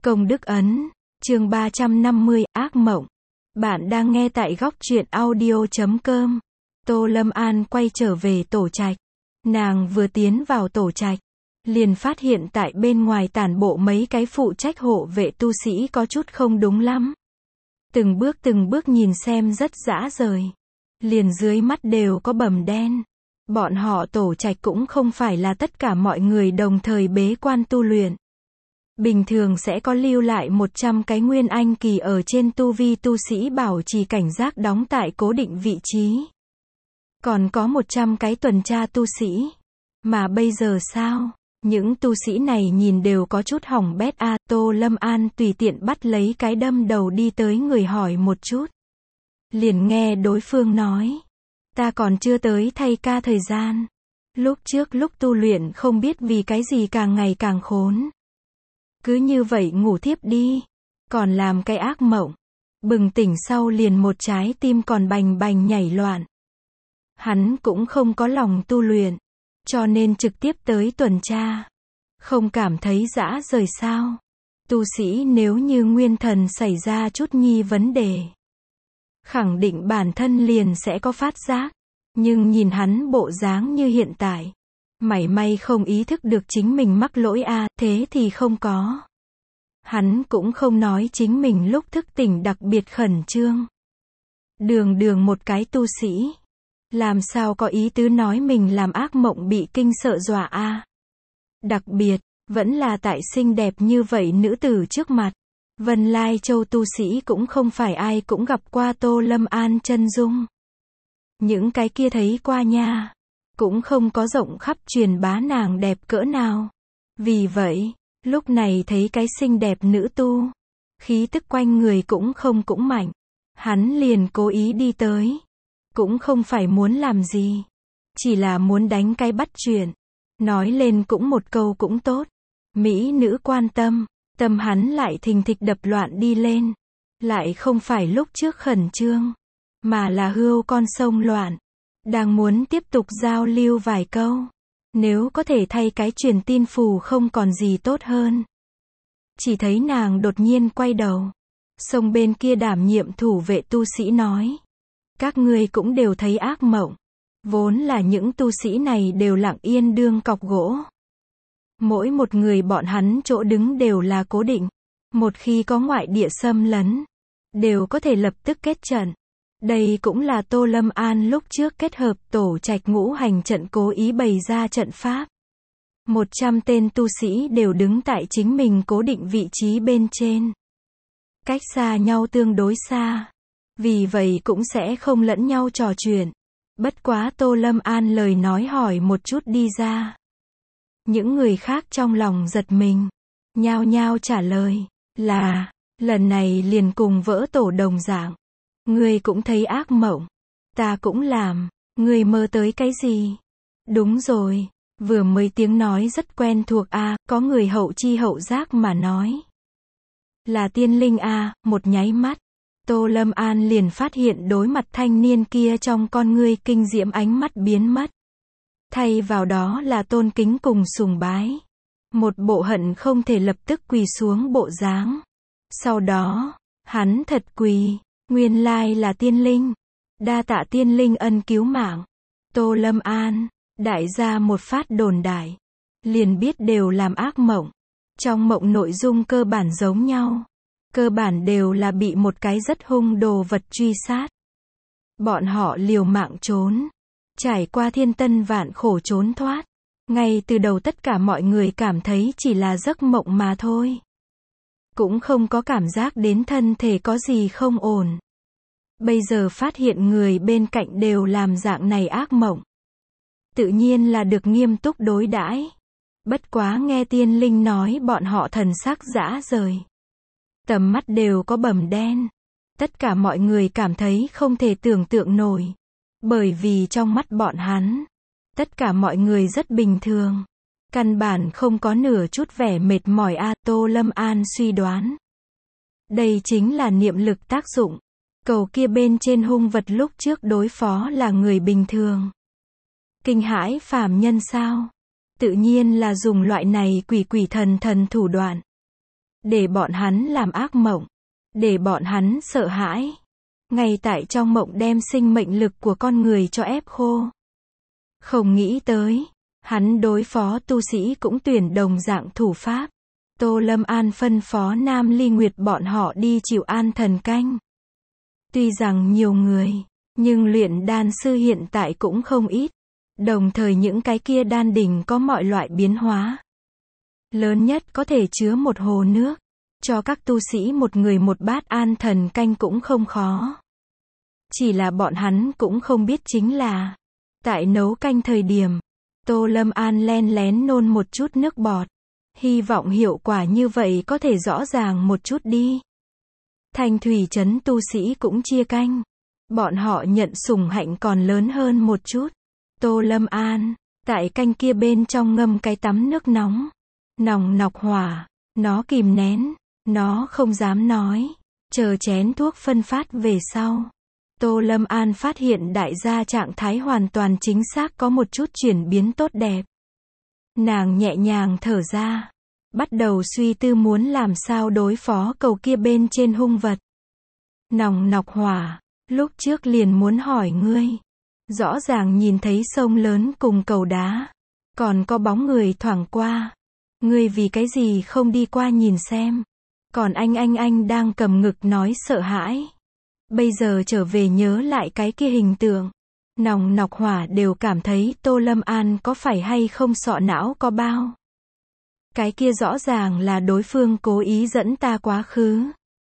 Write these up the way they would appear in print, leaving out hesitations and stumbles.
Công đức ấn, chương 350, ác mộng. Bạn đang nghe tại góc truyện audio.com. Tô Lâm An quay trở về tổ trạch. Nàng vừa tiến vào tổ trạch, liền phát hiện tại bên ngoài tản bộ mấy cái phụ trách hộ vệ tu sĩ có chút không đúng lắm. Từng bước nhìn xem rất dã rời. Liền dưới mắt đều có bầm đen. Bọn họ tổ trạch cũng không phải là tất cả mọi người đồng thời bế quan tu luyện. Bình thường sẽ có lưu lại 100 cái nguyên anh kỳ ở trên tu vi tu sĩ bảo trì cảnh giác đóng tại cố định vị trí. Còn có 100 cái tuần tra tu sĩ. Mà bây giờ sao? Những tu sĩ này nhìn đều có chút hỏng bét a. Tô Lâm An tùy tiện bắt lấy cái đâm đầu đi tới người hỏi một chút. Liền nghe đối phương nói. Ta còn chưa tới thay ca thời gian. Lúc trước lúc tu luyện không biết vì cái gì càng ngày càng khốn. Cứ như vậy ngủ thiếp đi. Còn làm cái ác mộng. Bừng tỉnh sau liền một trái tim còn bành bành nhảy loạn. Hắn cũng không có lòng tu luyện. Cho nên trực tiếp tới tuần tra. Không cảm thấy dã rời sao. Tu sĩ nếu như nguyên thần xảy ra chút nhi vấn đề. Khẳng định bản thân liền sẽ có phát giác. Nhưng nhìn hắn bộ dáng như hiện tại. Mảy may không ý thức được chính mình mắc lỗi a, thế thì không có. Hắn cũng không nói chính mình lúc thức tỉnh đặc biệt khẩn trương. Đường một cái tu sĩ. Làm sao có ý tứ nói mình làm ác mộng bị kinh sợ dọa a. Đặc biệt, vẫn là tại xinh đẹp như vậy nữ tử trước mặt. Vân Lai Châu tu sĩ cũng không phải ai cũng gặp qua Tô Lâm An chân dung. Những cái kia thấy qua nha. Cũng không có rộng khắp truyền bá nàng đẹp cỡ nào. Vì vậy, lúc này thấy cái xinh đẹp nữ tu. Khí tức quanh người cũng mạnh. Hắn liền cố ý đi tới. Cũng không phải muốn làm gì. Chỉ là muốn đánh cái bắt chuyện. Nói lên cũng một câu cũng tốt. Mỹ nữ quan tâm. Tâm hắn lại thình thịch đập loạn đi lên. Lại không phải lúc trước khẩn trương. Mà là hươu con sông loạn. Đang muốn tiếp tục giao lưu vài câu. Nếu có thể thay cái truyền tin phù không còn gì tốt hơn. Chỉ thấy nàng đột nhiên quay đầu. Sông bên kia đảm nhiệm thủ vệ tu sĩ nói. Các ngươi cũng đều thấy ác mộng. Vốn là những tu sĩ này đều lặng yên đương cọc gỗ. Mỗi một người bọn hắn chỗ đứng đều là cố định. Một khi có ngoại địa xâm lấn, đều có thể lập tức kết trận. Đây cũng là Tô Lâm An lúc trước kết hợp tổ trạch ngũ hành trận cố ý bày ra trận pháp. 100 tên tu sĩ đều đứng tại chính mình cố định vị trí bên trên. Cách xa nhau tương đối xa. Vì vậy cũng sẽ không lẫn nhau trò chuyện. Bất quá Tô Lâm An lời nói hỏi một chút đi ra. Những người khác trong lòng giật mình. Nhao nhao trả lời. Là, lần này liền cùng vỡ tổ đồng dạng. Ngươi cũng thấy ác mộng. Ta cũng làm. Ngươi mơ tới cái gì? Đúng rồi. Vừa mới tiếng nói rất quen thuộc a, có người hậu chi hậu giác mà nói. Là tiên linh a, một nháy mắt. Tô Lâm An liền phát hiện đối mặt thanh niên kia trong con ngươi kinh diễm ánh mắt biến mất. Thay vào đó là tôn kính cùng sùng bái. Một bộ hận không thể lập tức quỳ xuống bộ dáng. Sau đó, hắn thật quỳ. Nguyên lai là tiên linh. Đa tạ tiên linh ân cứu mạng. Tô Lâm An, đại gia một phát đồn đại. Liền biết đều làm ác mộng. Trong mộng nội dung cơ bản giống nhau. Cơ bản đều là bị một cái rất hung đồ vật truy sát. Bọn họ liều mạng trốn. Trải qua thiên tân vạn khổ trốn thoát. Ngay từ đầu tất cả mọi người cảm thấy chỉ là giấc mộng mà thôi. Cũng không có cảm giác đến thân thể có gì không ổn. Bây giờ phát hiện người bên cạnh đều làm dạng này ác mộng. Tự nhiên là được nghiêm túc đối đãi. Bất quá nghe tiên linh nói bọn họ thần sắc dã rời. Tầm mắt đều có bầm đen. Tất cả mọi người cảm thấy không thể tưởng tượng nổi. Bởi vì trong mắt bọn hắn, tất cả mọi người rất bình thường. Căn bản không có nửa chút vẻ mệt mỏi a. Tô Lâm An suy đoán. Đây chính là niệm lực tác dụng. Cầu kia bên trên hung vật lúc trước đối phó là người bình thường. Kinh hãi phàm nhân sao? Tự nhiên là dùng loại này quỷ thần thủ đoạn. để bọn hắn làm ác mộng, để bọn hắn sợ hãi. Ngay tại trong mộng đem sinh mệnh lực của con người cho ép khô. Không nghĩ tới, hắn đối phó tu sĩ cũng tuyển đồng dạng thủ pháp. Tô Lâm An phân phó Nam Ly Nguyệt bọn họ đi chịu an thần canh. Tuy rằng nhiều người, nhưng luyện đan sư hiện tại cũng không ít. Đồng thời những cái kia đan đỉnh có mọi loại biến hóa. Lớn nhất có thể chứa một hồ nước. Cho các tu sĩ một người một bát an thần canh cũng không khó. Chỉ là bọn hắn cũng không biết chính là, tại nấu canh thời điểm, Tô Lâm An len lén nôn một chút nước bọt. Hy vọng hiệu quả như vậy có thể rõ ràng một chút đi. Thanh thủy trấn tu sĩ cũng chia canh. Bọn họ nhận sủng hạnh còn lớn hơn một chút. Tô Lâm An, tại canh kia bên trong ngâm cái tắm nước nóng. Nòng nọc hỏa, nó kìm nén, nó không dám nói. Chờ chén thuốc phân phát về sau. Tô Lâm An phát hiện đại gia trạng thái hoàn toàn chính xác có một chút chuyển biến tốt đẹp. Nàng nhẹ nhàng thở ra. Bắt đầu suy tư muốn làm sao đối phó cầu kia bên trên hung vật. Nòng nọc hỏa, lúc trước liền muốn hỏi ngươi. Rõ ràng nhìn thấy sông lớn cùng cầu đá. Còn có bóng người thoảng qua. Ngươi vì cái gì không đi qua nhìn xem. Còn anh đang cầm ngực nói sợ hãi. Bây giờ trở về nhớ lại cái kia hình tượng. Nòng nọc hỏa đều cảm thấy Tô Lâm An có phải hay không sọ não có bao. Cái kia rõ ràng là đối phương cố ý dẫn ta quá khứ.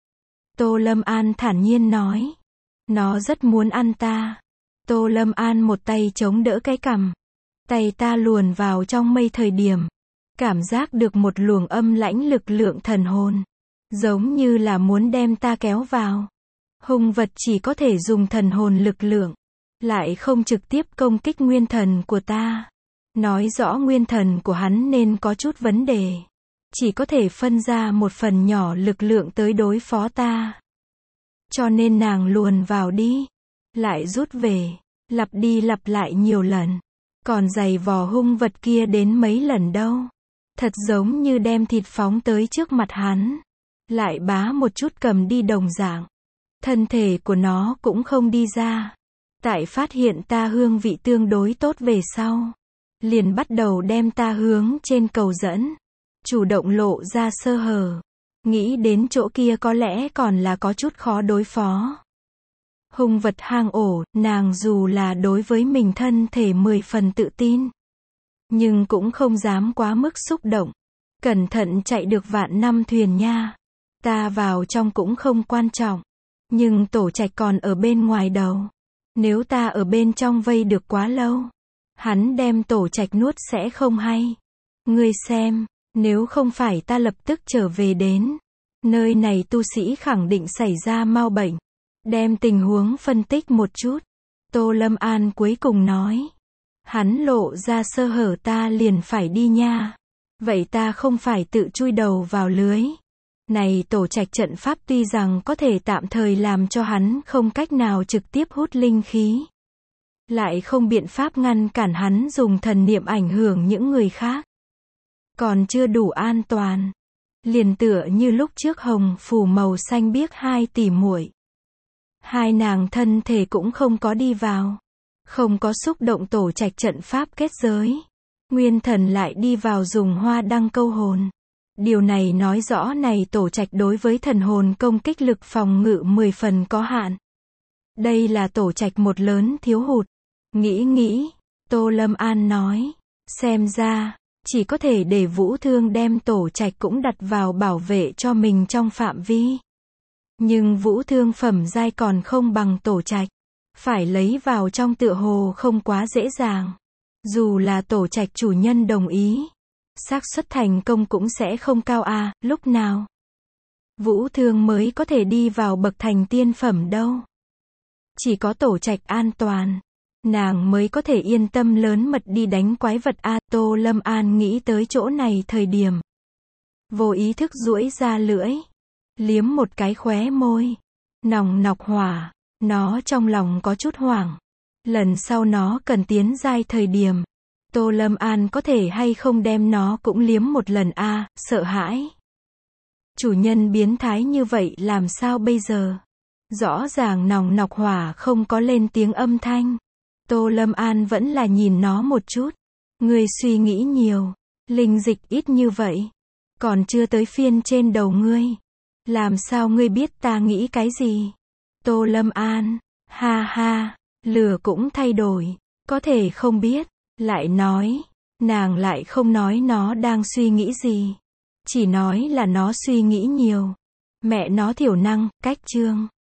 Tô Lâm An thản nhiên nói. Nó rất muốn ăn ta. Tô Lâm An một tay chống đỡ cái cằm. Tay ta luồn vào trong mây thời điểm. Cảm giác được một luồng âm lãnh lực lượng thần hồn. Giống như là muốn đem ta kéo vào. Hung vật chỉ có thể dùng thần hồn lực lượng. Lại không trực tiếp công kích nguyên thần của ta. Nói rõ nguyên thần của hắn nên có chút vấn đề. Chỉ có thể phân ra một phần nhỏ lực lượng tới đối phó ta. Cho nên nàng luồn vào đi. Lại rút về. Lặp đi lặp lại nhiều lần. Còn giày vò hung vật kia đến mấy lần đâu. Thật giống như đem thịt phóng tới trước mặt hắn. Lại bá một chút cầm đi đồng dạng. Thân thể của nó cũng không đi ra. Tại phát hiện ta hương vị tương đối tốt về sau. Liền bắt đầu đem ta hướng trên cầu dẫn. Chủ động lộ ra sơ hở. Nghĩ đến chỗ kia có lẽ còn là có chút khó đối phó. Hung vật hang ổ, nàng dù là đối với mình thân thể 10 phần tự tin. Nhưng cũng không dám quá mức xúc động. Cẩn thận chạy được vạn năm thuyền nha. Ta vào trong cũng không quan trọng. Nhưng tổ trạch còn ở bên ngoài đầu. Nếu ta ở bên trong vây được quá lâu. Hắn đem tổ trạch nuốt sẽ không hay. Ngươi xem, nếu không phải ta lập tức trở về đến. Nơi này tu sĩ khẳng định xảy ra mau bệnh. Đem tình huống phân tích một chút. Tô Lâm An cuối cùng nói. Hắn lộ ra sơ hở ta liền phải đi nha. Vậy ta không phải tự chui đầu vào lưới. Này tổ trạch trận pháp tuy rằng có thể tạm thời làm cho hắn không cách nào trực tiếp hút linh khí. Lại không biện pháp ngăn cản hắn dùng thần niệm ảnh hưởng những người khác. Còn chưa đủ an toàn. Liền tựa như lúc trước hồng phủ màu xanh biếc 2 tỷ muội. Hai nàng thân thể cũng không có đi vào. Không có xúc động tổ trạch trận pháp kết giới. Nguyên thần lại đi vào dùng hoa đăng câu hồn. Điều này nói rõ này tổ trạch đối với thần hồn công kích lực phòng ngự 10 phần có hạn. Đây là tổ trạch một lớn thiếu hụt. Nghĩ, Tô Lâm An nói. Xem ra, chỉ có thể để Vũ Thương đem tổ trạch cũng đặt vào bảo vệ cho mình trong phạm vi. Nhưng Vũ Thương phẩm giai còn không bằng tổ trạch. Phải lấy vào trong tựa hồ không quá dễ dàng. Dù là tổ trạch chủ nhân đồng ý. Xác suất thành công cũng sẽ không cao à, lúc nào Vũ Thương mới có thể đi vào bậc thành tiên phẩm đâu. Chỉ có tổ trạch an toàn, nàng mới có thể yên tâm lớn mật đi đánh quái vật a. Tô Lâm An nghĩ tới chỗ này thời điểm. Vô ý thức duỗi ra lưỡi. Liếm một cái khóe môi. Nòng nọc hỏa, nó trong lòng có chút hoảng. Lần sau nó cần tiến giai thời điểm. Tô Lâm An có thể hay không đem nó cũng liếm một lần a, sợ hãi. Chủ nhân biến thái như vậy làm sao bây giờ? Rõ ràng nòng nọc hỏa không có lên tiếng âm thanh. Tô Lâm An vẫn là nhìn nó một chút. Ngươi suy nghĩ nhiều. Linh dịch ít như vậy. Còn chưa tới phiên trên đầu ngươi. Làm sao ngươi biết ta nghĩ cái gì? Tô Lâm An. Ha ha. Lửa cũng thay đổi. Có thể không biết. Lại nói. Nàng lại không nói nó đang suy nghĩ gì. Chỉ nói là nó suy nghĩ nhiều. Mẹ nó thiểu năng, cách chương.